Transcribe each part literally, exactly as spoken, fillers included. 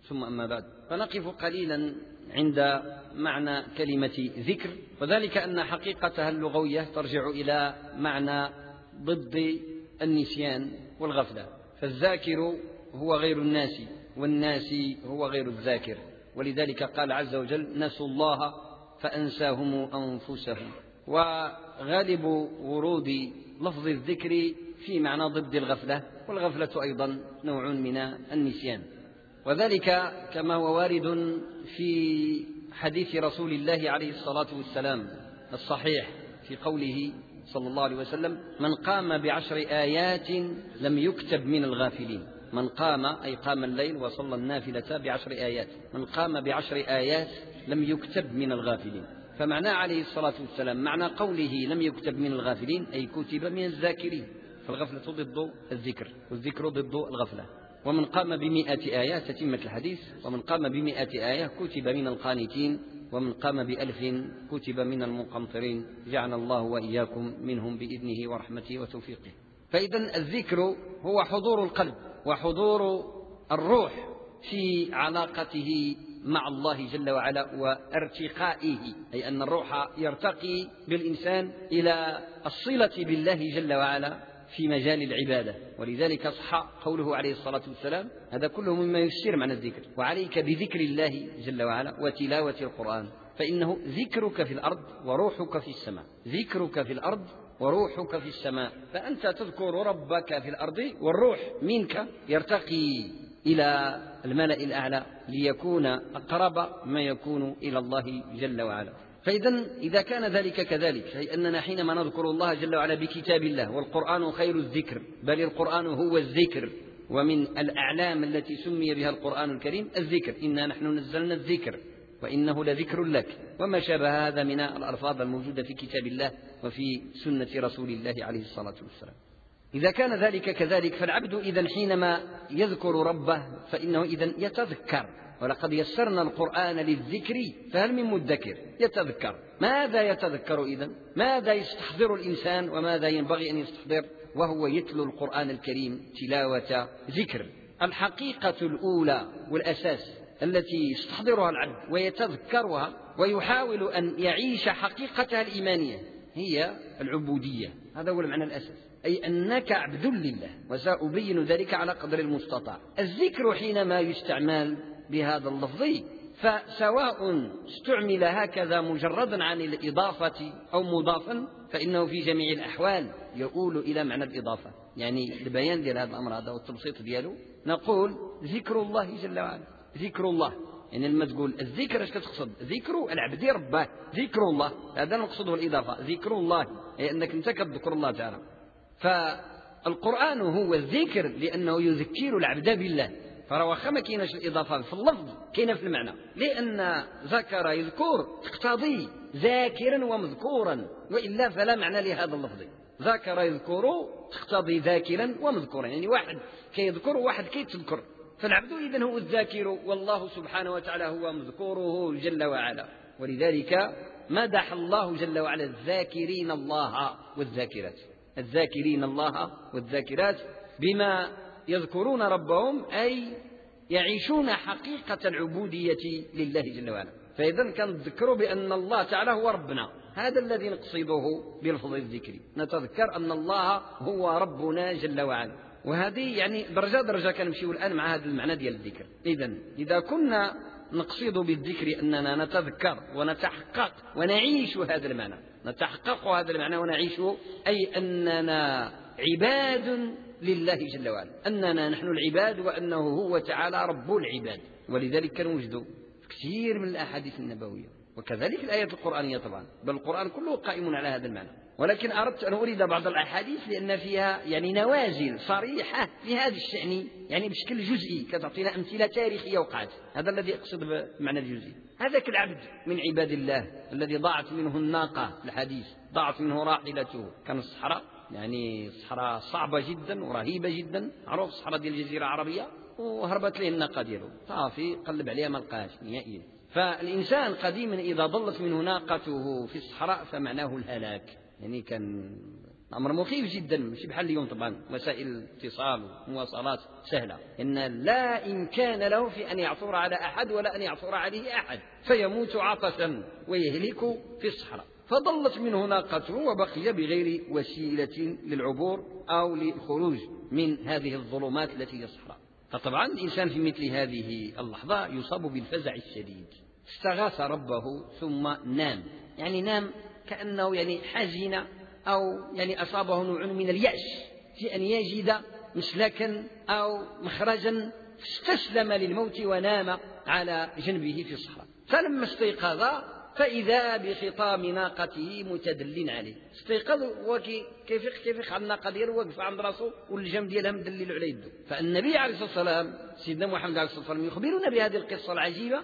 ثم أما بعد، فنقف قليلا عند معنى كلمة ذكر، وذلك أن حقيقتها اللغوية ترجع إلى معنى ضد النسيان والغفلة. فالذاكر هو غير الناس، والناس هو غير الذاكر، ولذلك قال عز وجل: نسوا الله فأنساهم أنفسهم. وغالب ورود لفظ الذكر في معنى ضد الغفلة، والغفلة أيضا نوع من النسيان، وذلك كما هو وارد في حديث رسول الله عليه الصلاة والسلام الصحيح في قوله صلى الله عليه وسلم: من قام بعشر آيات لم يكتب من الغافلين. من قام أي قام الليل وصلى النافلة بعشر آيات، من قام بعشر آيات لم يكتب من الغافلين. فمعنى عليه الصلاة والسلام معنى قوله لم يكتب من الغافلين أي كتب من الذاكرين، فالغفلة ضد الذكر والذكر ضد الغفلة. ومن قام بمئة آية تتمة الحديث، ومن قام بمئة آية كتب من القانتين، ومن قام بألف كتب من المقنطرين، جعل الله وإياكم منهم بإذنه ورحمته وتوفيقه. فإذا الذكر هو حضور القلب وحضور الروح في علاقته مع الله جل وعلا وارتقائه، أي أن الروح يرتقي بالإنسان إلى الصلة بالله جل وعلا في مجال العبادة. ولذلك صح قوله عليه الصلاة والسلام: هذا كله مما يفسر معنى الذكر: وعليك بذكر الله جل وعلا وتلاوة القرآن، فإنه ذكرك في الأرض وروحك في السماء. ذكرك في الأرض وروحك في السماء، فأنت تذكر ربك في الأرض والروح منك يرتقي إلى الملأ الأعلى ليكون أقرب ما يكون إلى الله جل وعلا. فإذا إذا كان ذلك كذلك، أي أننا حينما نذكر الله جل وعلا بكتاب الله، والقرآن خير الذكر، بل القرآن هو الذكر، ومن الأعلام التي سمي بها القرآن الكريم الذكر: إنا نحن نزلنا الذكر وإنه لذكر لك، وما شابه هذا من الألفاظ الموجودة في كتاب الله وفي سنة رسول الله عليه الصلاة والسلام. إذا كان ذلك كذلك، فالعبد إذن حينما يذكر ربه فإنه إذن يتذكر. ولقد يسرنا القرآن للذكر فهل من مدكر؟ يتذكر. ماذا يتذكر إذن؟ ماذا يستحضر الإنسان وماذا ينبغي أن يستحضر وهو يتلو القرآن الكريم تلاوة ذكر؟ الحقيقة الأولى والأساس التي يستحضرها العبد ويتذكرها ويحاول أن يعيش حقيقتها الإيمانية هي العبودية. هذا هو المعنى الأساس، أي أنك عبد لله، وسأبين ذلك على قدر المستطاع. الذكر حينما يستعمل بهذا اللفظ فسواء استعمل هكذا مجردا عن الإضافة أو مضافا، فإنه في جميع الأحوال يؤول إلى معنى الإضافة. يعني البيان ديال هذا الأمر هذا والتبسيط دياله، نقول ذكر الله جل وعلا، ذكر الله. يعني لما تقول الذكر ايش كتقصد؟ ذكر العبد ربه، ذكر الله، هذا نقصده الإضافة، ذكر الله، أي أنك أنت كتذكر الله تعالى. فالقرآن هو الذكر لأنه يذكر العبد بالله، فرواخا ما كايناش الإضافة في اللفظ كاينه في المعنى، لأن ذكر يذكر تقتضي ذاكرا ومذكورا، وإلا فلا معنى لهذا اللفظ. ذكر يذكر تقتضي ذاكرا ومذكورا، يعني واحد كيذكر وواحد كيتذكر، فالعبد إذن هو الذاكر، والله سبحانه وتعالى هو مذكوره جل وعلا. ولذلك مدح الله جل وعلا الذاكرين الله والذاكرات، الذاكرين الله والذاكرات بما يذكرون ربهم، أي يعيشون حقيقة العبودية لله جل وعلا. فإذا كنذكروا بأن الله تعالى هو ربنا، هذا الذي نقصده بلفظ الذكر، نتذكر أن الله هو ربنا جل وعلا. وهذه يعني درجة درجة كنمشيو الآن مع هذا المعنى ديال الذكر. إذن إذا كنا نقصد بالذكر أننا نتذكر ونتحقق ونعيش هذا المعنى، نتحقق هذا المعنى ونعيشه، أي أننا عباد لله جل وعلا، أننا نحن العباد وأنه هو تعالى رب العباد. ولذلك كنوجد كثير من الأحاديث النبوية وكذلك الآيات القرآنية طبعا، بل القرآن كله قائم على هذا المعنى. ولكن أردت أن أريد بعض الأحاديث لأن فيها يعني نوازل صريحة في هذا الشأن، يعني بشكل جزئي كتعطينا أمثلة تاريخية وقعت. هذا الذي أقصد بمعنى الجزئي. هذاك العبد من عباد الله الذي ضاعت منه الناقة، الحديث ضاعت منه راحلته، كان الصحراء، يعني الصحراء صعبة جدا ورهيبة جدا، معروف الصحراء ديال الجزيرة العربية، وهربت له الناقة ديالو، صافي قلب عليها ما لقاهاش نهائيا. فالإنسان قديما إذا ضلت منه ناقته في الصحراء فمعناه الهلاك، يعني كان أمر مخيف جدا، مش بحال اليوم طبعا وسائل الاتصال ومواصلات سهلة، إن لا إمكان له في أن يعثر على أحد ولا أن يعثر عليه أحد، فيموت عطشا ويهلك في الصحراء. فضلت منه ناقته وبقي بغير وسيلة للعبور أو للخروج من هذه الظلمات التي هي الصحراء. فطبعا الإنسان في مثل هذه اللحظة يصاب بالفزع الشديد، استغاث ربه ثم نام، يعني نام كأنه يعني حزن أو يعني أصابه نوع من اليأس في أن يجد مسلكا أو مخرجا، استسلم للموت ونام على جنبه في الصحراء. فلما استيقظ فإذا بخطام ناقته متدل عليه، استيقظ وكي كيف كيف على الناقة ديالو واقفة عند راسه والجنب ديالها مدلل على يده. فالنبي عليه الصلاة والسلام سيدنا محمد عليه الصلاة والسلام يخبرنا بهذه القصة العجيبة،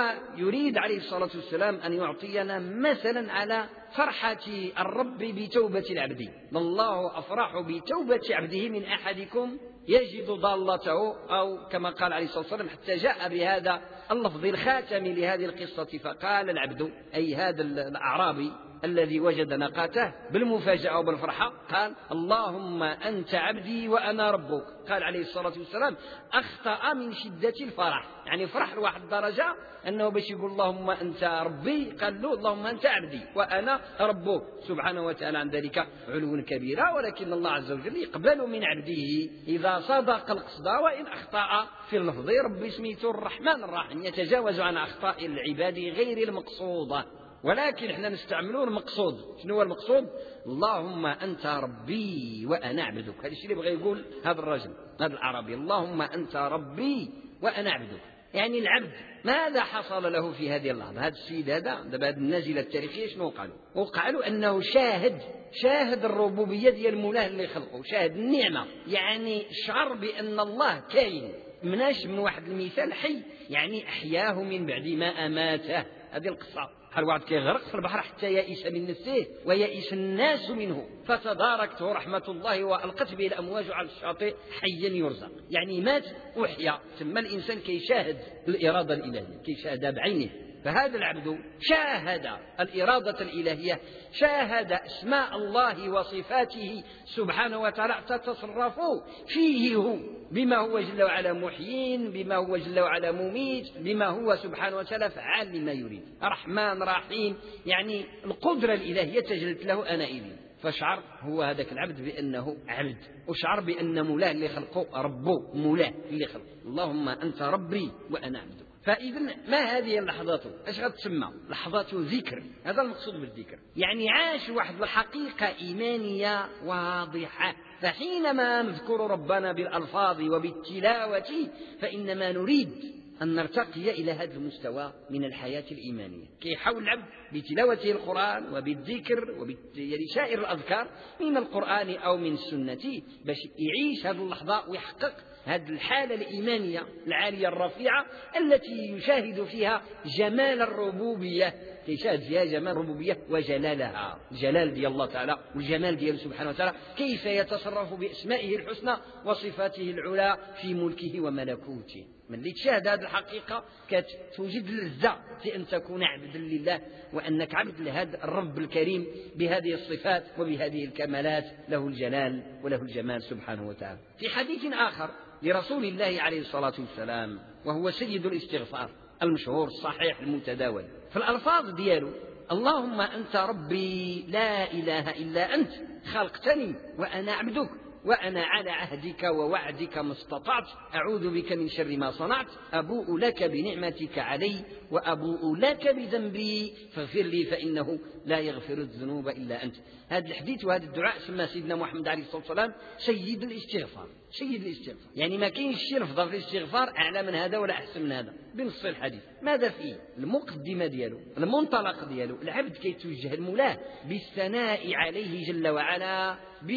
ويريد عليه الصلاة والسلام أن يعطينا مثلا على فرحة الرب بتوبة العبد. الله أفرح بتوبة عبده من أحدكم يجد ضالته، أو كما قال عليه الصلاة والسلام حتى جاء بهذا اللفظ الخاتم لهذه القصة، فقال العبد أي هذا الأعرابي الذي وجد ناقته بالمفاجأة وبالفرحة قال اللهم أنت عبدي وأنا ربك. قال عليه الصلاة والسلام أخطأ من شدة الفرح، يعني فرح لواحد الدرجة أنه باش يقول اللهم أنت ربي قال له اللهم أنت عبدي وأنا ربك سبحانه وتعالى، عن ذلك علو كبيرا. ولكن الله عز وجل يقبل من عبده إذا صدق القصد وإن أخطأ في اللفظ. ربي سميته الرحمن الرحيم، يتجاوز عن أخطاء العباد غير المقصودة، ولكن احنا نستعملون المقصود. شنو هو المقصود؟ اللهم أنت ربي وأنا عبدك. هذا الشيء اللي بغى يقول هذا الرجل هذا العربي، اللهم أنت ربي وأنا عبدك. يعني العبد ماذا حصل له في هذه اللحظة؟ هذا السيد هذا دابا هذه النازلة التاريخية شنو قالوا؟ وقالوا أنه شاهد شاهد الربوبية ديال المولاه اللي خلقه، شاهد النعمة، يعني شعر بأن الله كاين. مناش من واحد المثال حي، يعني أحياه من بعد ما أماته. هذه القصة بحال واحد كيغرق في البحر حتى يئس من نفسه ويئس الناس منه، فتداركته رحمة الله وألقت به الأمواج على الشاطئ حيا يرزق، يعني مات وحيا. ثم الإنسان كيشاهد الإرادة الإلهية، كيشاهدها بعينه. فهذا العبد شاهد الإرادة الإلهية، شاهد أسماء الله وصفاته سبحانه وتعالى تتصرف فيه هو، بما هو جل وعلا محيين، بما هو جل وعلا مميت، بما هو سبحانه وتعالى فعال لما يريد، رحمن رحيم، يعني القدرة الإلهية تجلت له آنئذ. فشعر هو هذاك العبد بأنه عبد، وشعر بأن مولاه اللي خلقه ربه، مولاه اللي خلقه، اللهم أنت ربي وأنا عبدك. فإذا ما هذه اللحظات؟ ايش غتسمى؟ لحظات ذكر. هذا المقصود بالذكر، يعني عاش واحد الحقيقة إيمانية واضحة. فحينما نذكر ربنا بالألفاظ وبالتلاوة فإنما نريد أن نرتقي إلى هذا المستوى من الحياة الإيمانية، كي يحاول العبد بتلاوته القرآن وبالذكر وبسائر الأذكار من القرآن أو من السنة باش يعيش هذه اللحظة ويحقق هذه الحالة الإيمانية العالية الرفيعة التي يشاهد فيها جمال الربوبية، يشاهد فيها جمال الربوبية وجلالها، الجلال ديال الله تعالى والجمال ديال سبحانه وتعالى، كيف يتصرف بأسمائه الحسنى وصفاته العلى في ملكه وملكوته. من اللي تشاهد هذه الحقيقة كتوجد لذة في أن تكون عبدا لله، وأنك عبد لهذا الرب الكريم بهذه الصفات وبهذه الكمالات، له الجلال وله الجمال سبحانه وتعالى. في حديث آخر لرسول الله عليه الصلاة والسلام وهو سيد الاستغفار المشهور الصحيح المتداول، في الألفاظ دياله اللهم أنت ربي لا إله إلا أنت خلقتني وأنا عبدك وأنا على عهدك ووعدك ما استطعت، أعوذ بك من شر ما صنعت، أبوء لك بنعمتك علي وأبوء لك بذنبي فاغفر لي فإنه لا يغفر الذنوب إلا أنت. هذا الحديث وهذا الدعاء سمى سيدنا محمد عليه الصلاة والسلام سيد الاستغفار، سيد الاستغفار، يعني ما كاينش شي لفظة في الاستغفار أعلى من هذا ولا أحسن من هذا بنص الحديث. ماذا فيه؟ المقدمة دياله، المنطلق دياله، العبد كيتوجه المولاه بالثناء عليه جل وعلا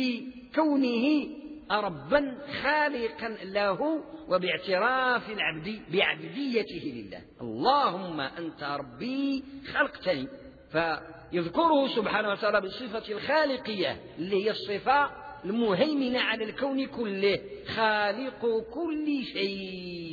بكونه ربا خالقا له وباعتراف العبد بعبديته لله. اللهم أنت ربي خلقتني، فيذكره سبحانه وتعالى بصفة الخالقية اللي هي الصفة المهيمنة على الكون كله، خالق كل شيء.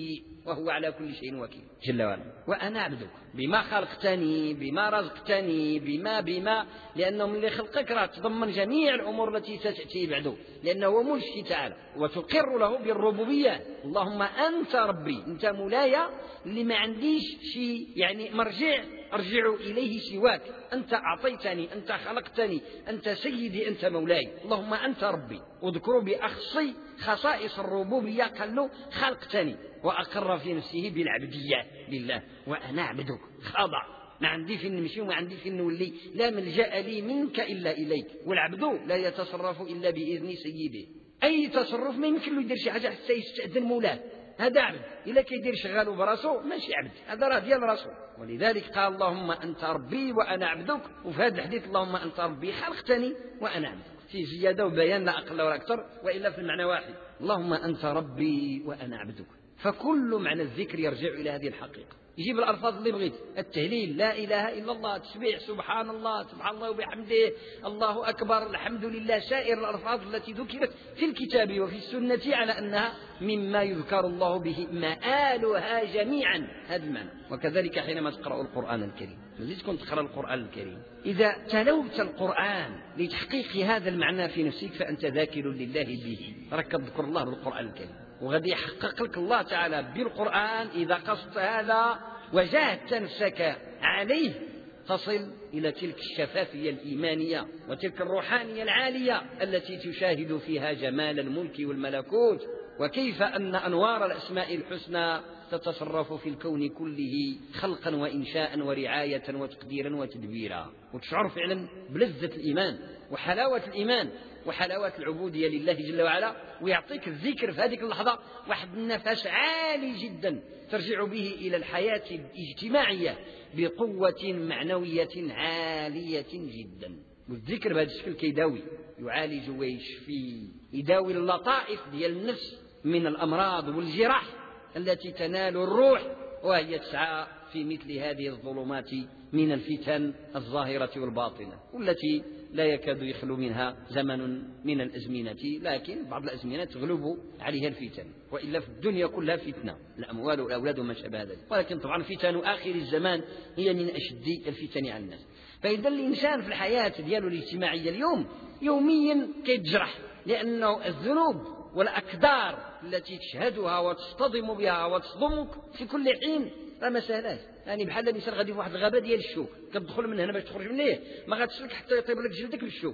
وهو على كل شيء وكيل جل وعلا. وأنا عبدك بما خلقتني، بما رزقتني، بما بما لأنه من اللي خلقك راه تضمن جميع الأمور التي ستأتي بعده، لأنه هو ملك تعالى. وتقر له بالربوبية، اللهم أنت ربي، أنت مولاي اللي ما عنديش شيء يعني مرجع أرجع إليه سواك، أنت أعطيتني، أنت خلقتني، أنت سيدي، أنت مولاي، اللهم أنت ربي. واذكروا بأخص خصائص الربوبية قال له خلقتني، وأقر في نفسه بالعبدية لله. وأنا عبدك، خاضع، ما عندي فين نمشي وما عندي فين نولي، لا ملجأ لي منك إلا إليك. والعبد لا يتصرف إلا بإذن سيده، أي تصرف ما يمكن له يدير شي حاجة حتى يستأذن مولاه، هذا عبد. إلا كيدير شغاله براسو ماشي عبد، هذا راه ديال راسو. ولذلك قال اللهم أنت ربي وأنا عبدك. وفي هذا الحديث اللهم أنت ربي خلقتني وأنا عبدك، في زيادة وبيان لا أقل ولا أكثر، وإلا في المعنى واحد، اللهم أنت ربي وأنا عبدك. فكل معنى الذكر يرجع إلى هذه الحقيقة. يجيب الألفاظ اللي بغيت، التهليل لا إله إلا الله، التسبيح سبحان الله، سبحان الله وبحمده، الله أكبر، الحمد لله، سائر الألفاظ التي ذكرت في الكتاب وفي السنة على أنها مما يذكر الله به مآلها جميعا، هذا المعنى. وكذلك حينما تقرأ القرآن الكريم، لازم تكون تقرأ القرآن الكريم، إذا تلوت القرآن لتحقيق هذا المعنى في نفسك فأنت ذاكر لله به، راك تذكر الله بالقرآن الكريم، وغادي يحقق لك الله تعالى بالقرآن. إذا قصدت هذا وجاهدت نفسك عليه تصل إلى تلك الشفافية الإيمانية وتلك الروحانية العالية التي تشاهد فيها جمال الملك والملكوت، وكيف أن أنوار الأسماء الحسنى تتصرف في الكون كله خلقا وإنشاء ورعاية وتقديرا وتدبيرا، وتشعر فعلا بلذة الإيمان وحلاوة الإيمان وحلاوة العبودية لله جل وعلا. ويعطيك الذكر في هذه اللحظة واحد النفس عالي جدا ترجع به إلى الحياة الاجتماعية بقوة معنوية عالية جدا. والذكر بهذا الشكل كيداوي، يعالج ويشفي، يداوي اللطائف ديال النفس من الأمراض والجراح التي تنال الروح وهي تسعى في مثل هذه الظلمات من الفتن الظاهرة والباطنة، والتي لا يكاد يخلو منها زمن من الأزمنة، لكن بعض الأزمنة تغلب عليها الفتن، وإلا في الدنيا كلها فتنة، الأموال والأولاد وما شابه ذلك. ولكن طبعا فتن آخر الزمان هي من أشد الفتن على الناس. فإذا الإنسان في الحياة دياله الاجتماعية اليوم يوميا كيتجرح، لأنه الذنوب والأكدار التي تشهدها وتصطدم بها وتصدمك في كل حين راه ما سهلاش. يعني بحال الانسان غادي في واحد الغابه ديال الشوك، كتدخل من هنا باش تخرج منه ما غاتسلك حتى يطيب لك جلدك بالشوك،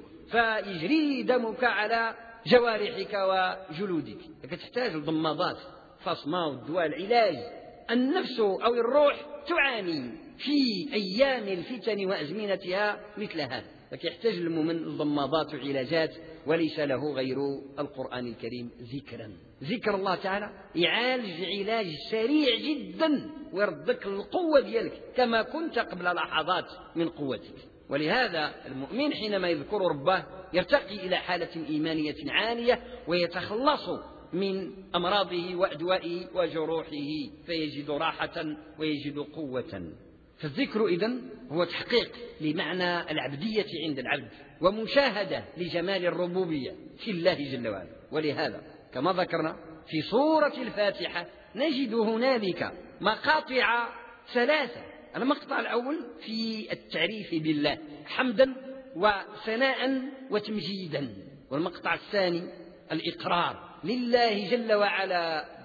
فيجري دمك على جوارحك وجلودك، كتحتاج لضمادات فصمة والدواء العلاج. النفس أو الروح تعاني في أيام الفتن وأزمنتها مثل هذا، فكيحتاج المؤمن الضمادات وعلاجات، وليس له غير القرآن الكريم ذكرا. ذكر الله تعالى يعالج علاج سريع جدا ويردك القوة ديالك كما كنت قبل لحظات من قوتك. ولهذا المؤمن حينما يذكر ربه يرتقي إلى حالة إيمانية عالية ويتخلص من أمراضه وأدوائه وجروحه، فيجد راحة ويجد قوة. فالذكر إذن هو تحقيق لمعنى العبدية عند العبد ومشاهدة لجمال الربوبية في الله جل وعلا. ولهذا كما ذكرنا في سورة الفاتحة نجد هنالك مقاطع ثلاثة. المقطع الأول في التعريف بالله حمدا وثناء وتمجيدا، والمقطع الثاني الإقرار لله جل وعلا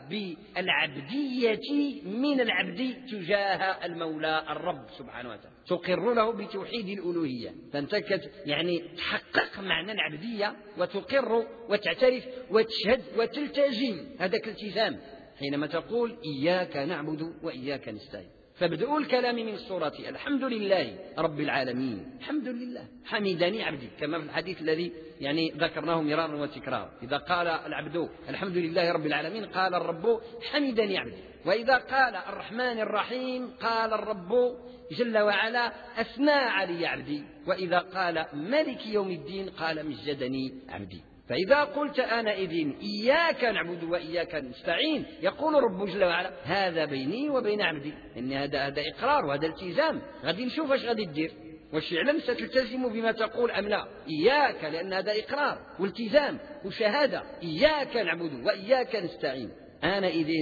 بالعبدية من العبد تجاه المولى الرب سبحانه وتعالى، تقر له بتوحيد الألوهية، فأنت يعني تحقق معنى العبدية وتقر وتعترف وتشهد وتلتزم هذاك الالتزام حينما تقول إياك نعبد وإياك نستعين. فابدأوا الكلام من السورة الحمد لله رب العالمين، الحمد لله حمدني عبدي، كما في الحديث الذي يعني ذكرناه مرارا وتكرارا، إذا قال العبد الحمد لله رب العالمين قال الرب حمدني عبدي، وإذا قال الرحمن الرحيم قال الرب جل وعلا أثنى علي عبدي، وإذا قال مالك يوم الدين قال مجدني عبدي. فإذا قلت آنئذ إياك نعبد وإياك نستعين يقول رب جل وعلا هذا بيني وبين عبدي، إن هذا هذا إقرار وهذا التزام، غادي نشوف اش غادي دير، واش فعلا ستلتزم بما تقول أم لا. إياك لأن هذا إقرار والتزام وشهادة، إياك نعبد وإياك نستعين. آنئذ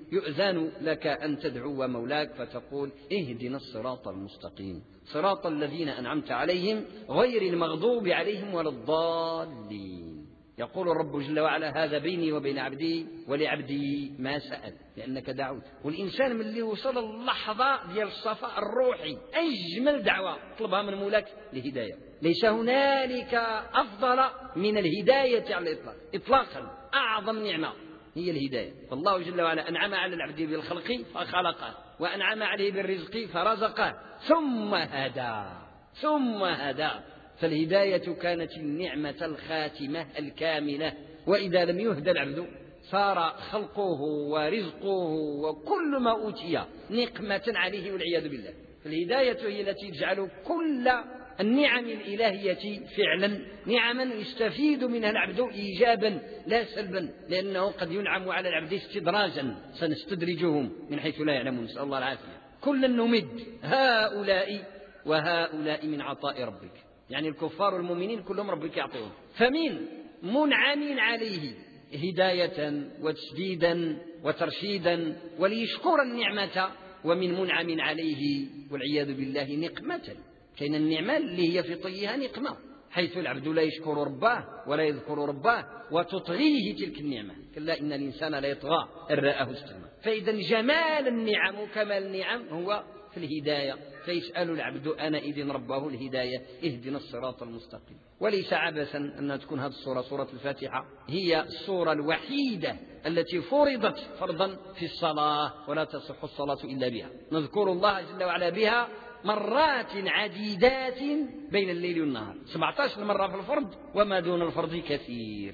يؤذن لك أن تدعو مولاك فتقول اهدنا الصراط المستقيم صراط الذين أنعمت عليهم غير المغضوب عليهم ولا الضالين. يقول الرب جل وعلا هذا بيني وبين عبدي ولعبدي ما سأل، لأنك دعوت. والإنسان من اللي وصل اللحظة ديال الصفاء الروحي أجمل دعوة طلبها من مولاك الهداية. ليس هنالك أفضل من الهداية على الإطلاق إطلاقا. أعظم نعمة هي الهداية. فالله جل وعلا أنعم على العبد بالخلق فخلقه، وأنعم عليه بالرزق فرزقه، ثم هدى ثم هدى. فالهداية كانت النعمة الخاتمة الكاملة، وإذا لم يهدى العبد صار خلقه ورزقه وكل ما أوتي نقمة عليه والعياذ بالله. فالهداية هي التي تجعل كل النعم الإلهية فعلا نعما يستفيد منها العبد إيجابا لا سلبا، لأنه قد ينعم على العبد استدراجا سنستدرجهم من حيث لا يعلمون، نسأل الله العافية. كلا نمد هؤلاء وهؤلاء من عطاء ربك، يعني الكفار والمؤمنين كلهم ربك يعطيهم. فمن منعم عليه هداية وتسديدا وترشيدا وليشكر النعمة، ومن منعم عليه والعياذ بالله نقمة. كاين النعمة اللي هي في طيها نقمة، حيث العبد لا يشكر رباه ولا يذكر رباه وتطغيه تلك النعمة. كلا إن الإنسان لا يطغى أن رآه استغنى. فإذا جمال النعم وكمال النعم هو في الهداية. فيسأل العبد آنئذ ربه الهداية اهدنا الصراط المستقيم. وليس عبثا أن تكون هذه السورة سورة الفاتحة هي السورة الوحيدة التي فرضت فرضا في الصلاة، ولا تصح الصلاة إلا بها. نذكر الله جل وعلا بها مرات عديدات بين الليل والنهار، سبعة عشر مرة في الفرض وما دون الفرض كثير.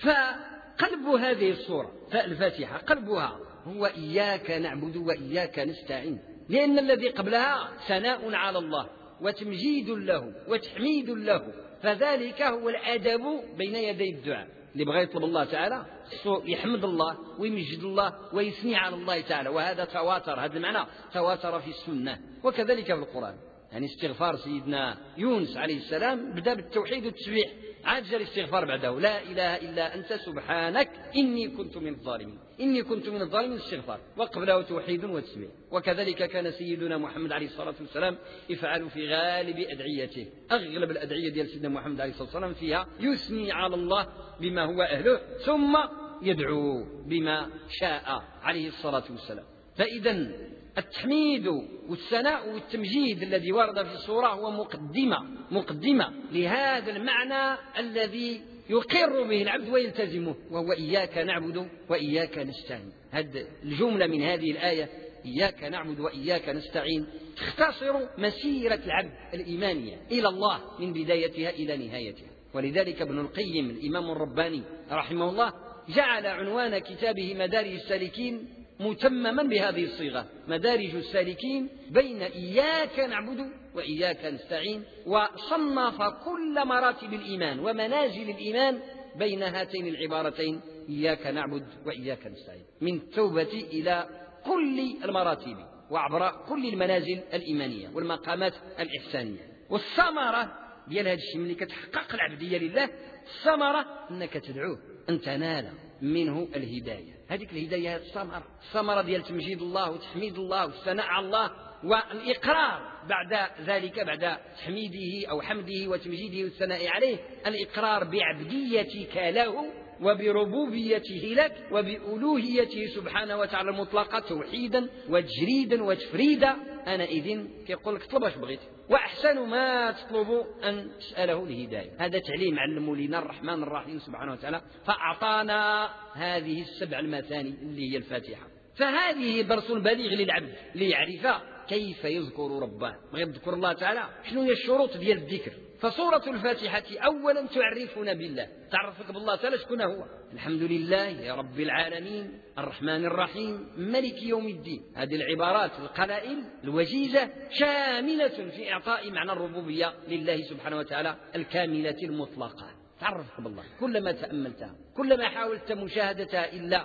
فقلب هذه السورة فالفاتحة قلبها هو إياك نعبد وإياك نستعين، لأن الذي قبلها ثناء على الله وتمجيد له وتحميد له، فذلك هو الأدب بين يدي الدعاء. اللي بغى يطلب الله تعالى يحمد الله ويمجد الله ويثني على الله تعالى، وهذا تواتر، هذا المعنى تواتر في السنة وكذلك في القرآن. يعني استغفار سيدنا يونس عليه السلام بدأ بالتوحيد والتسبيح، عاد جاء الاستغفار بعده لا إله إلا أنت سبحانك إني كنت من الظالمين، إني كنت من الظالمين استغفار، وقبله توحيد وتسبيح. وكذلك كان سيدنا محمد عليه الصلاة والسلام يفعل في غالب أدعيته. أغلب الأدعية ديال سيدنا محمد عليه الصلاة والسلام فيها يثني على الله بما هو أهله ثم يدعو بما شاء عليه الصلاة والسلام. فإذا التحميد والثناء والتمجيد الذي ورد في السورة هو مقدمة مقدمة لهذا المعنى الذي يقر به العبد ويلتزمه، وهو إياك نعبد وإياك نستعين. هذه الجملة من هذه الآية إياك نعبد وإياك نستعين تختصر مسيرة العبد الإيمانية إلى الله من بدايتها إلى نهايتها. ولذلك ابن القيم الإمام الرباني رحمه الله جعل عنوان كتابه مدارج السالكين متمما بهذه الصيغة، مدارج السالكين بين إياك نعبد وإياك نستعين، وصنف كل مراتب الإيمان ومنازل الإيمان بين هاتين العبارتين إياك نعبد وإياك نستعين، من التوبة إلى كل المراتب وعبر كل المنازل الإيمانية والمقامات الإحسانية. والثمرة ديال هذا الشيء ملي كتحقق العبدية لله، الثمرة أنك تدعوه أن تنال منه الهداية. هذيك الهداية الثمرة، الثمرة ديال تمجيد الله وتحميد الله والثناء على الله، والإقرار بعد ذلك بعد تحميده أو حمده وتمجيده والثناء عليه، الإقرار بعبديتك له وبربوبيته لك وبألوهيته سبحانه وتعالى المطلقة توحيدا وتجريدا وتفريدا. أنا إذن كيقول لك طلب اش بغيت، وأحسن ما تطلب أن تسأله الهداية. هذا تعليم علمه لنا الرحمن الرحيم سبحانه وتعالى، فأعطانا هذه السبع المثاني اللي هي الفاتحة. فهذه درس بليغ للعبد ليعرف كيف يذكر ربه. بغي يذكر الله تعالى شنو هي الشروط ديال الذكر؟ فسورة الفاتحة أولا تعرفنا بالله، تعرفك بالله تعالى شكون هو. الحمد لله رب العالمين الرحمن الرحيم ملك يوم الدين. هذه العبارات القلائل الوجيزة شاملة في إعطاء معنى الربوبية لله سبحانه وتعالى الكاملة المطلقة. تعرفك بالله كلما تأملتها، كلما حاولت مشاهدتها إلا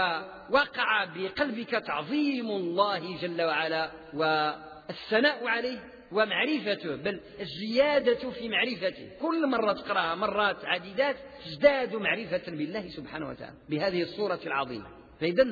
ووقع بقلبك تعظيم الله جل وعلا والثناء عليه ومعرفته، بل الزيادة في معرفته. كل مرة تقرأها مرات عديدات تزداد معرفة بالله سبحانه وتعالى بهذه الصورة العظيمة. فإذا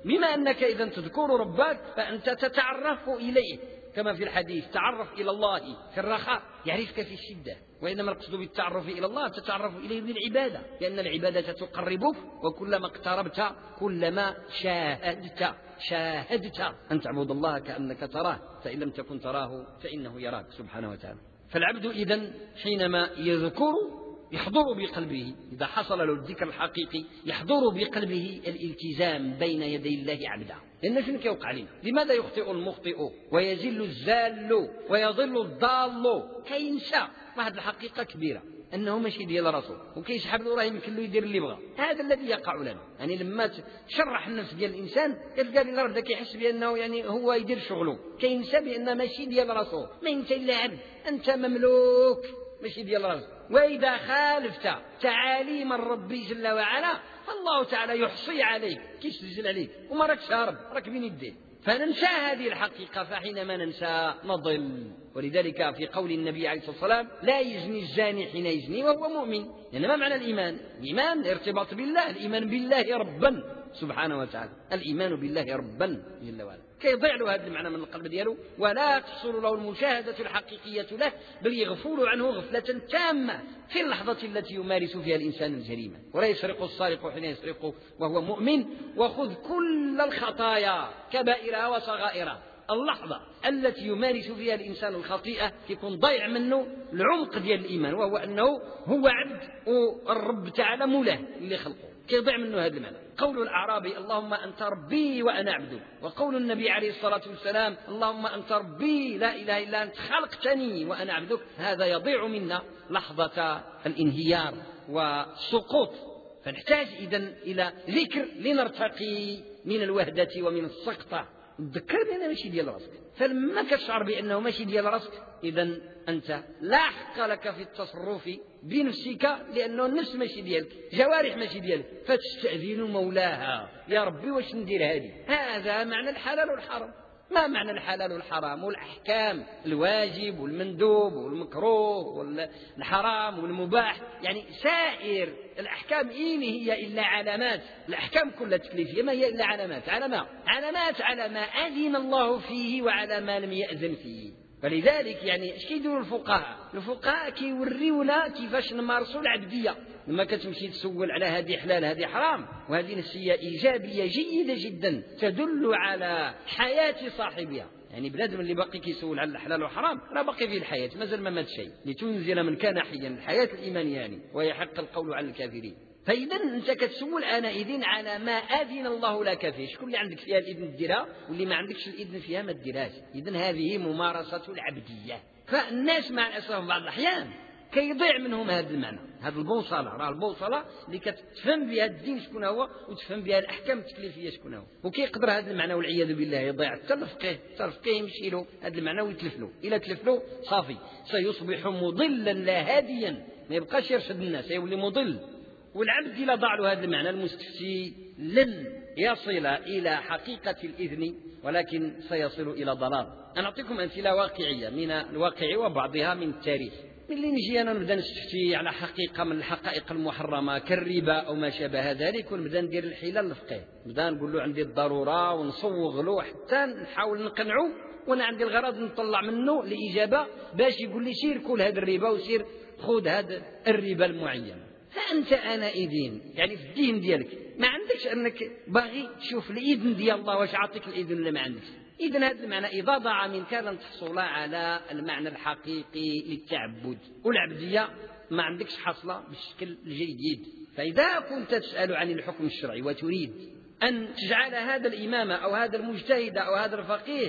بما أنك إذا تذكر ربك فأنت تتعرف إليه، كما في الحديث تعرف إلى الله في الرخاء يعرفك في الشدة. وإنما القصد بالتعرف إلى الله تتعرف إليه بالعبادة، لأن العبادة تقربك، وكلما اقتربت كلما شاهدت شاهدت أن تعبد الله كأنك تراه، فإن لم تكن تراه فإنه يراك سبحانه وتعالى. فالعبد إذن حينما يذكر يحضر بقلبه، إذا حصل له الذكر الحقيقي يحضر بقلبه الالتزام بين يدي الله عبدا. لأن شنو كيوقع لنا؟ لماذا يخطئ المخطئ ويزل الزال ويضل الضال؟ كينسى واحد الحقيقة كبيرة أنه ماشي ديال راسه، وكيسحب له راه يمكن له يدير اللي بغى. هذا الذي يقع لنا. يعني لما تشرح النفس ديال الإنسان كتلقى لي راه بدا كيحس بأنه يعني هو يدير شغله، كينسى بأن ماشي ديال راسه. ما أنت إلا عبد، أنت مملوك ماشي ديال راسه. وإذا خالفت تعاليم الرب جل وعلا فالله تعالى يحصي عليك، كيسجل عليك، وما راكش هارب، راك بين يديه. فننسى هذه الحقيقة، فحينما ننسى نضل. ولذلك في قول النبي عليه الصلاة والسلام لا يزني الزاني حين يزني وهو مؤمن. يعني ما معنى الإيمان؟ الإيمان ارتباط بالله، الإيمان بالله ربا سبحانه وتعالى، الإيمان بالله ربا جل وعلا. كيضيع له هذا المعنى من القلب دياله، ولا تحصل له المشاهدة الحقيقية له، بل يغفل عنه غفلة تامة في اللحظة التي يمارس فيها الإنسان الجريمة. ولا يسرق السارق حين يسرق وهو مؤمن، وخذ كل الخطايا كبائرها وصغائرها. اللحظة التي يمارس فيها الإنسان الخطيئة يكون ضيع منه العمق ديال الإيمان، وهو أنه هو عبد والرب تعالى مولاه اللي خلقه، كيضيع منه هذا المعنى. قول الأعرابي اللهم أنت ربي وأنا عبدك، وقول النبي عليه الصلاة والسلام اللهم أنت ربي لا إله إلا أنت خلقتني وأنا عبدك، هذا يضيع منا لحظة الانهيار والسقوط. فنحتاج إذن إلى ذكر لنرتقي من الوهدة ومن السقطة. تذكر بأنه ماشي ديال راسك، فلما كتشعر بأنه ماشي ديال راسك إذن أنت لا حق لك في التصرف بنفسك، لأنه النفس ماشي ديالك، جوارح ماشي ديالك، فتستأذن مولاها يا ربي واش ندير هذه. هذا معنى الحلال والحرام. ما معنى الحلال والحرام والأحكام؟ الواجب والمندوب والمكروه والحرام والمباح، يعني سائر الأحكام إن هي إلا علامات. الأحكام كلها تكليفية ما هي إلا علامات، علامات علامات على ما أذن الله فيه وعلى ما لم يأذن فيه. فلذلك يعني اش كيديروا الفقهاء؟ الفقهاء كيوريونا كيفاش نمارسوا العبدية. لما كتمشي تسول على هذه حلال هذه حرام، وهذه نفسية إيجابية جيدة جدا تدل على حياة صاحبها. يعني بنادم اللي باقي كيسول على الحلال والحرام راه باقي فيه الحياة، مازال ما مات شيء. لتنزل من كان حيا الحياة الإيمانية يعني، ويحق القول على الكافرين. فإذا أنت كتسول آنئذ على ما أذن الله لك فيه، شكون اللي عندك فيها الإذن ديرها واللي ما عندكش الإذن فيها ما ديرهاش. إذن هذه ممارسة العبدية. فالناس مع الأسف بعض الأحيان كيضيع منهم هذا المعنى، هذا البوصلة. راه البوصلة اللي كتفهم بها الدين شكون هو وتفهم بها الأحكام التكليفية شكون هو، وكيقدر هذا المعنى والعياذ بالله يضيع. حتى الفقيه حتى الفقيه يمشي له هذا المعنى ويتلف له، إلا تلف له صافي سيصبح مضلا لا هاديا، ما يبقاش يرشد الناس، يولي مضل. والعبد إذا ضاع له هذا المعنى المستفتي لن يصل إلى حقيقة الإذن، ولكن سيصل إلى ضلال. أنا أعطيكم أمثلة واقعية من الواقع وبعضها من التاريخ. من اللي نجي أنا نبدأ نستفتي على حقيقة من الحقائق المحرمة كالربا أو ما شابه ذلك، ونبدأ ندير الحيلة للفقيه، نبدأ نقول له عندي الضرورة ونصوغ له حتى نحاول نقنعه، وأنا عندي الغرض نطلع منه الإجابة باش يقول لي سير كل هذا الربا وسير خذ هذا الربا المعين. فأنت آنئذ يعني في الدين ديالك ما عندكش أنك باغي تشوف الإذن ديال الله واش عاطيك الإذن ولا ما عندكش. إذن هذا المعنى إذا ضاع منك لن تحصل على المعنى الحقيقي للتعبد والعبدية، ما عندكش حصلة بالشكل الجيد. فإذا كنت تسأل عن الحكم الشرعي وتريد أن تجعل هذا الإمام أو هذا المجتهد أو هذا الفقيه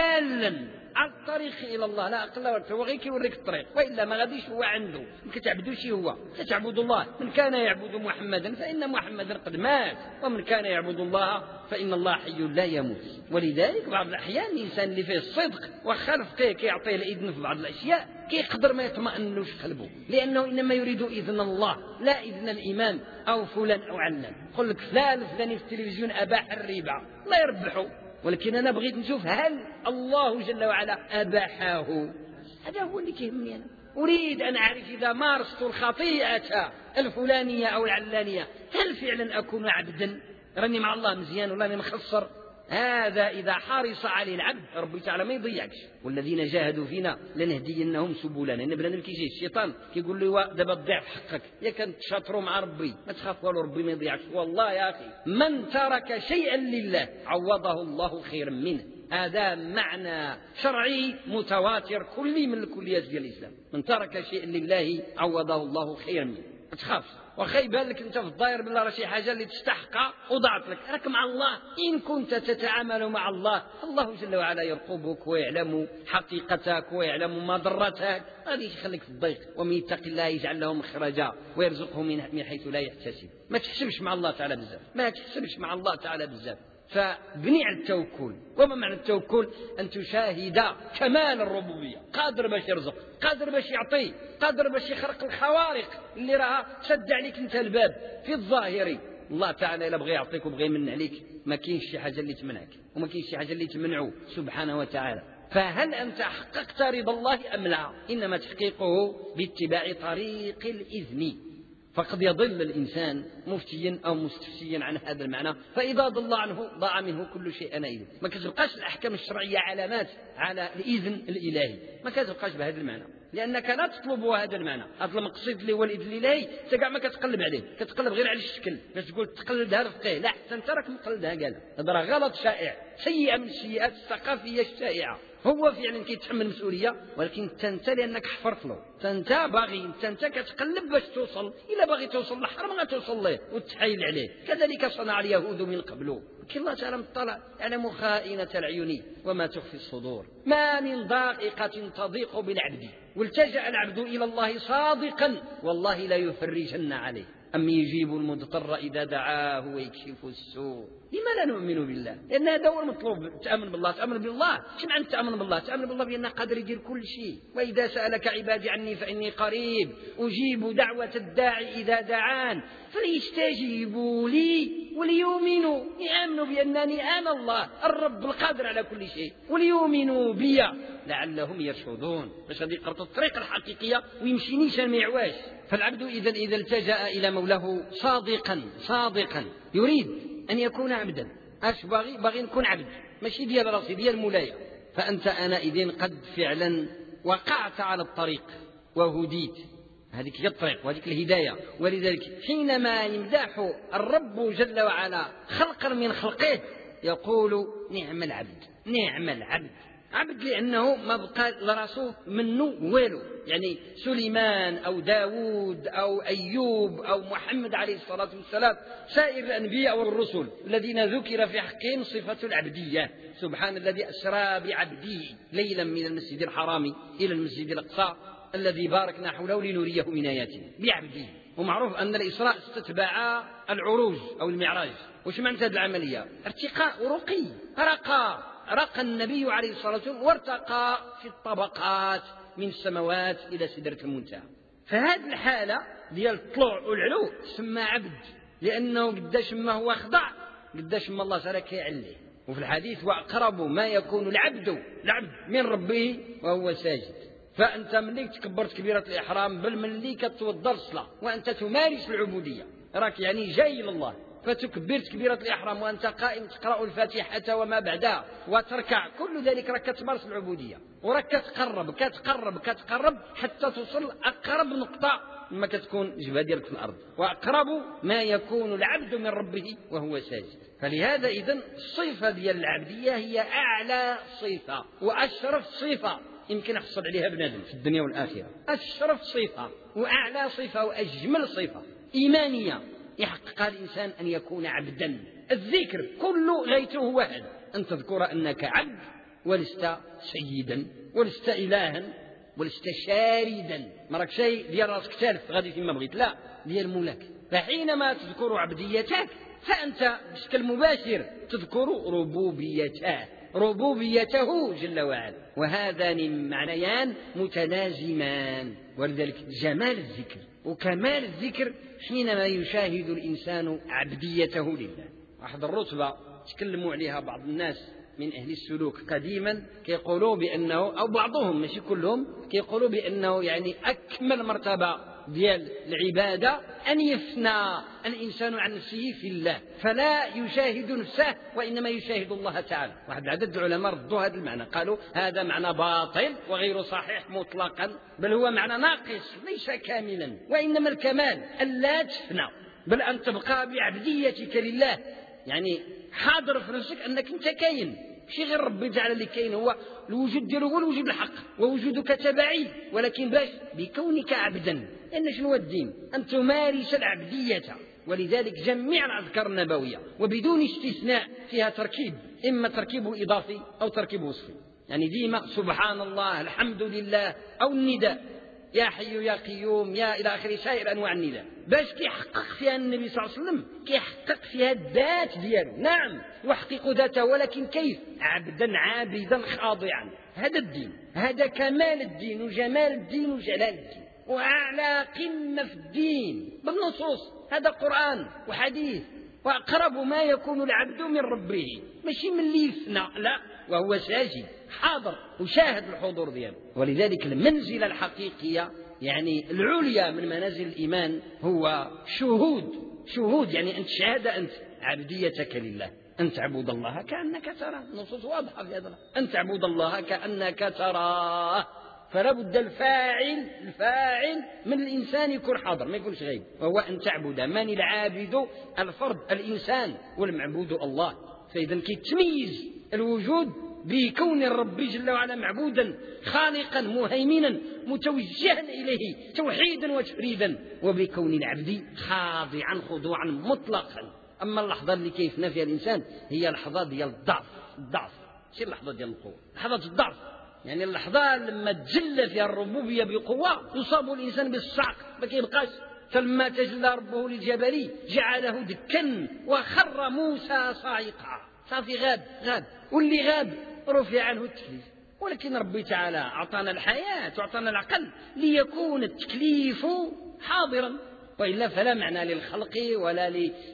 دالا على الطريق إلى الله لا أقل ولا أكثر، هو غير كيوريك الطريق، وإلا ما غاديش هو عنده. ما كتعبدوش هو، كتعبد الله. من كان يعبد محمدا فإن محمدا قد مات، ومن كان يعبد الله فإن الله حي لا يموت. ولذلك بعض الأحيان الإنسان اللي فيه الصدق وخا الفقيه كيعطيه الإذن في بعض الأشياء كيقدر ما يطمئنوش قلبه، لأنه إنما يريد إذن الله لا إذن الإمام أو فلان أو علان. يقول لك فلان الفلاني في التلفزيون أباح الربا، لا يربحه، ولكن أنا بغيت نشوف هل الله جل وعلا أباحه. هذا هو اللي كيهمني. أنا أريد أن أعرف إذا مارست الخطيئة الفلانية أو العلانية هل فعلا أكون عبدا راني مع الله مزيان ولا راني مخسر. هذا إذا حرص عليه العبد ربي تعالى ما يضيعكش. والذين جاهدوا فينا لنهدينهم سبلنا. إن بنادم كيجي الشيطان كيقول له دابا تضيع في حقك، يا كنت تشاطروا مع ربي ما تخاف والو ربي ما يضيعكش. والله يا أخي من ترك شيئا لله عوضه الله خيرا منه. هذا معنى شرعي متواتر كلي من الكليات ديال الإسلام. من ترك شيئا لله عوضه الله خيرا منه. ما تخافش واخا يبان لك انت في الظاهر بالله راه شي حاجه اللي تستحقها وضعت لك، راك مع الله. ان كنت تتعامل مع الله الله جل وعلا يرقبك ويعلم حقيقتك ويعلم مضرتك، غادي يخليك في الضيق. ومن يتق الله يجعل له مخرجا ويرزقه من حيث لا يحتسب. ما تحسبش مع الله تعالى بزاف، ما تحسبش مع الله تعالى بزاف. فبني على التوكل. وما معنى التوكل؟ أن تشاهد كمال الربوبية، قادر باش يرزق، قادر باش يعطي، قادر باش يخرق الخوارق اللي راها تسد عليك انت الباب في الظاهر. الله تعالى إلا بغى يعطيك وبغى يمن عليك ما كاينش شي حاجة اللي تمنعك وما كاينش شي حاجة اللي تمنعه سبحانه وتعالى. فهل أنت حققت رضا الله أم لا؟ إنما تحقيقه باتباع طريق الإذن. فقد يضل الإنسان مفتيا أو مستفسيا عن هذا المعنى، فإذا ضل عنه ضاع منه كل شيء أنئذ. ما كتبقاش الأحكام الشرعية علامات على الإذن الإلهي، ما كتبقاش بهذا المعنى، لأنك لا تطلب هذا المعنى. هذا المقصود اللي هو الإذن الإلهي تقع ما كتقلب عليه، كتقلب غير على الشكل، باش تقول تقلدها الفقيه، لا حتى أنت راك مقلدها. قال هذا راه غلط شائع، سيئة من السيئات الثقافية الشائعة. هو فعلا كيتحمل مسؤوليه، ولكن انت لانك حفرت له، انت باغي انت كتقلب باش توصل. الا باغي توصل للحرم غتوصل له وتحايل عليه. كذلك صنع اليهود من قبل. لكن الله تعالى مطلع يعلم خائنة العيون وما تخفي الصدور. ما من ضائقة تضيق بالعبد والتجأ العبد إلى الله صادقا والله لا يفرجن عليه. أم يجيب المضطر إذا دعاه ويكشف السوء. لما لا نؤمن بالله؟ لأن هذا هو المطلوب. تأمن بالله. تأمن بالله شو معنى تأمن بالله؟ تأمن بالله بأنه قادر يدير كل شيء. وإذا سألك عبادي عني فإني قريب أجيب دعوة الداعي إذا دعان فليستجيبوا لي وليؤمنوا. يآمنوا بأنني أنا الله الرب القادر على كل شيء، وليؤمنوا بي لعلهم يرشدون، باش غادي يقرطوا الطريق الحقيقية ويمشي نيشان ما يعواش. فالعبد إذا إذا التجأ إلى مولاه صادقا صادقا يريد أن يكون عبدا. أش باغي؟ باغي نكون عبد، ماشي ديال راسي، ديال مولاي. فأنت أنا إذن قد فعلا وقعت على الطريق وهديت. هذيك هي الطريق وهذيك الهداية. ولذلك حينما يمدح الرب جل وعلا خلقا من خلقه يقول نعم العبد، نعم العبد. عبد لأنه ما بقى لراسه منه والو. يعني سليمان أو داود أو أيوب أو محمد عليه الصلاة والسلام، سائر الأنبياء والرسل الذين ذكر في حقهم صفة العبدية. سبحان الذي أسرى بعبده ليلا من المسجد الحرام إلى المسجد الأقصى الذي باركنا حوله لنريه من آياتنا. بعبده. ومعروف أن الإسراء استتبع العروج أو المعراج. وش معنى هذه العملية؟ ارتقاء ورقي. رقى رقى النبي عليه الصلاة والسلام وارتقى في الطبقات من السماوات إلى سدرة المنتهى. فهذه الحالة ديال الطلوع والعلو تسمى عبد، لأنه قداش ما هو خضع قداش ما الله تعالى كيعليه. وفي الحديث وأقرب ما يكون العبد العبد من ربه وهو ساجد. فأنت ملي تكبرت كبيرة الإحرام بل ملي كتوضى الصلاة وأنت تمارس العبودية راك يعني جاي لله. فتكبرت كبيرة الإحرام وأنت قائم تقرأ الفاتحة وما بعدها وتركع، كل ذلك راك تمارس العبودية وراك كتقرب كتقرب كتقرب حتى توصل أقرب نقطة ما كتكون جبهة ديالك في الأرض. وأقرب ما يكون العبد من ربه وهو ساجد. فلهذا إذن الصفة ديال العبدية هي أعلى صفة وأشرف صفة يمكن يحصل عليها بنادم في الدنيا والآخرة. أشرف صفة وأعلى صفة وأجمل صفة إيمانية يحقق الإنسان أن يكون عبدا. الذكر كل غايته واحد، أن تذكر أنك عبد ولست سيدا ولست إلها ولست شاردا. مراك شيء ديال راسك ثالث غادي فيما بغيت، لا ديال مولاك. فحينما تذكر عبديتك فأنت بشكل مباشر تذكر ربوبيته ربوبيته جل وعلا. وهذان معنيان متلازمان. ولذلك جمال الذكر وكمال الذكر حينما يشاهد الإنسان عبديته لله. واحد الرتبة تكلموا عليها بعض الناس من أهل السلوك قديما، كيقولوا بأنه أو بعضهم ماشي كلهم كيقولوا بأنه يعني أكمل مرتبة ديال العبادة أن يفنى الإنسان عن نفسه في الله، فلا يشاهد نفسه وإنما يشاهد الله تعالى. واحد العدد العلماء ردوا هذا المعنى، قالوا هذا معنى باطل وغير صحيح مطلقا، بل هو معنى ناقص ليس كاملا، وإنما الكمال أن لا تفنى بل أن تبقى بعبديتك لله، يعني حاضر في نفسك أنك أنت كاين، ماشي غير ربي جعل لك كاين، هو الوجود ديالو هو الوجود الحق ووجودك تبعي، ولكن باش بكونك عبدا. لأن شنو الدين؟ أن تمارس العبدية، ولذلك جميع الأذكار النبوية وبدون استثناء فيها تركيب، إما تركيب إضافي أو تركيب وصفي، يعني ديما سبحان الله الحمد لله أو النداء يا حي يا قيوم يا إلى آخر سائر أنواع النداء، باش كيحقق فيها النبي صلى الله عليه وسلم، كيحقق فيها الذات ديالو. نعم يحقق ذاته، ولكن كيف؟ عبدا عابدا خاضعا. هذا الدين، هذا كمال الدين وجمال الدين وجلال الدين، وأعلى قمة في الدين بالنصوص. هذا قرآن وحديث، وأقرب ما يكون العبد من ربه، ماشي من اللي يفنى، لا، وهو ساجد حاضر وشاهد الحضور ديالو. ولذلك المنزلة الحقيقية يعني العليا من منازل الإيمان هو شهود، شهود يعني أن تشهد أنت عبديتك لله، أن تعبد الله كأنك تراه، النصوص واضحة في هذا، أن تعبد الله كأنك تراه، فلا بد الفاعل الفاعل من الإنسان يكون حاضر ما يكونش غيب، وهو أن تعبد. من العابد؟ الفرد الإنسان، والمعبود الله. فإذا كيتميز الوجود بكون الرب جل وعلا معبودا خالقا مهيمنا متوجها إليه توحيدا وتفريدا، وبكون العبد خاضعا خضوعا مطلقا. أما اللحظة اللي كيفنا فيها الإنسان هي لحظة ديال الضعف، الضعف ماشي اللحظة ديال القوة، لحظة الضعف، يعني اللحظة لما تجلى فيها الربوبية بقوة يصاب الإنسان بالصعق ما كيبقاش. فلما تجلى ربه للجبل جعله دكا وخر موسى صاعقا، صافي غاب غاب، واللي غاب رفع عنه التكليف. ولكن ربي تعالى أعطانا الحياة وأعطانا العقل ليكون التكليف حاضرا، وإلا فلا معنى للخلق ولا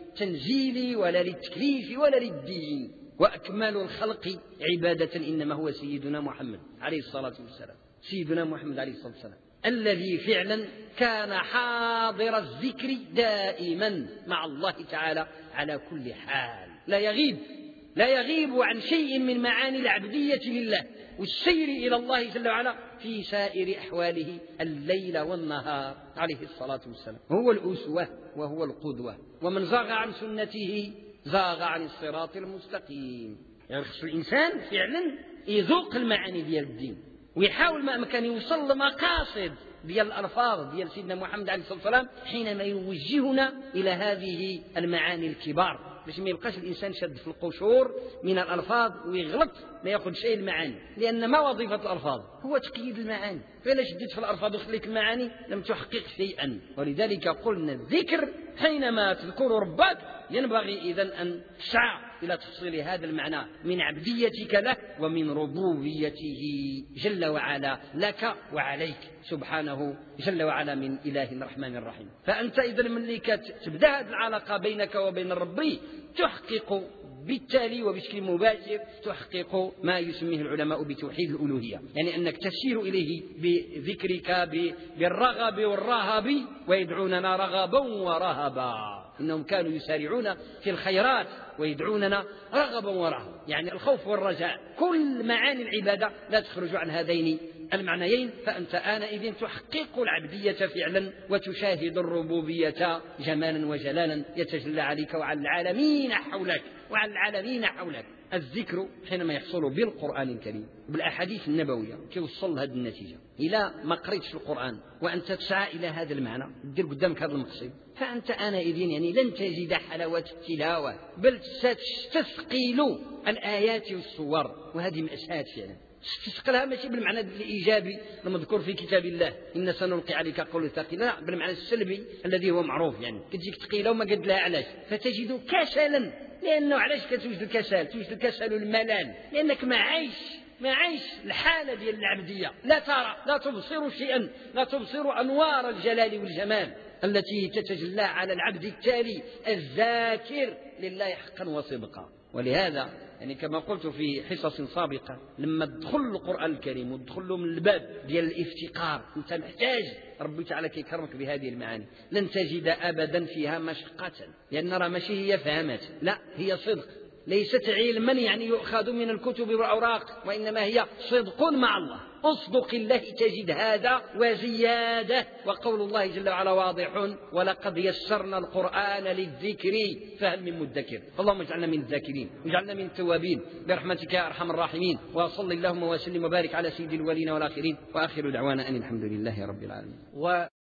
للتنزيل ولا للتكليف ولا للدين. وأكمل الخلق عبادة إنما هو سيدنا محمد عليه الصلاة والسلام، سيدنا محمد عليه الصلاة والسلام الذي فعلا كان حاضر الذكر دائما مع الله تعالى على كل حال، لا يغيب لا يغيب عن شيء من معاني العبدية لله والسير إلى الله جل وعلا في سائر أحواله الليل والنهار عليه الصلاة والسلام. هو الأسوة وهو القدوة، ومن زاغ عن سنته زاغ عن الصراط المستقيم. يعني خص الإنسان فعلا يذوق المعاني ديال الدين ويحاول ما أمكن يوصل لمقاصد ديال الألفاظ ديال سيدنا محمد عليه الصلاة والسلام حينما يوجهنا إلى هذه المعاني الكبار، باش ما يبقاش الإنسان شد في القشور من الألفاظ ويغلط ما ياخذ شيء المعاني، لأن ما وظيفة الألفاظ هو تقييد المعاني، فإلا شديت في الألفاظ وخليت المعاني لم تحقق شيئا. ولذلك قلنا الذكر حينما تذكر ربك ينبغي إذن أن تسعى إلى تحصيل هذا المعنى من عبديتك له ومن ربوبيته جل وعلا لك وعليك سبحانه جل وعلا من إله الرحمن الرحيم. فأنت إذا ملي تبدأ هذه العلاقة بينك وبين الرب تحقق بالتالي وبشكل مباشر تحقق ما يسميه العلماء بتوحيد الألوهية، يعني أنك تسير إليه بذكرك بالرغب والرهب، ويدعوننا رغبا ورهبا، إنهم كانوا يسارعون في الخيرات ويدعوننا رغبا ورهبا، يعني الخوف والرجاء. كل معاني العبادة لا تخرج عن هذين المعنيين، فأنت آنئذ تحقق العبدية فعلا وتشاهد الربوبية جمالا وجلالا يتجلى عليك وعلى العالمين حولك وعلى العالمين حولك. الذكر حينما يحصل بالقرآن الكريم بالأحاديث النبوية كيوصل هذه النتيجة. إلى ما قريتش القرآن وأنت تسعى إلى هذا المعنى دير قدامك هذا المقصد، فأنت آنئذ يعني لن تجد حلاوة التلاوة بل ستستثقل الآيات والصور، وهذه مأساة فعلا. تستثقلها ماشي بالمعنى الإيجابي المذكور في كتاب الله إن سنلقي عليك قولا ثقيلا، لا، بالمعنى السلبي الذي هو معروف، يعني كتجيك ثقيلة وما قد لها علاش، فتجد كسلا. لأنه علاش كتوجد الكسل؟ توجد الكسل الملال، لأنك ما عايش ما عايش الحالة ديال العبدية، لا ترى لا تبصر شيئا، لا تبصر أنوار الجلال والجمال التي تتجلى على العبد التالي الذاكر لله حقا وصدقا. ولهذا يعني كما قلت في حصص سابقة، لما تدخل القرآن الكريم وتدخل له من الباب ديال الافتقار، أنت محتاج ربي تعالى كيكرمك بهذه المعاني، لن تجد أبدا فيها مشقة، لأن راه ماشي هي فهمت، لا هي صدق، ليست علما يعني يؤخذ من الكتب والأوراق، وإنما هي صدق مع الله. اصدق الله تجد هذا وزيادة. وقول الله جل وعلا واضح: ولقد يسرنا القرآن للذكر فهل من مدكر. اللهم اجعلنا من الذاكرين واجعلنا من التوابين برحمتك يا أرحم الراحمين. وصل اللهم وسلم وبارك على سيد الأولين والآخرين، وآخر دعوانا أن الحمد لله رب العالمين.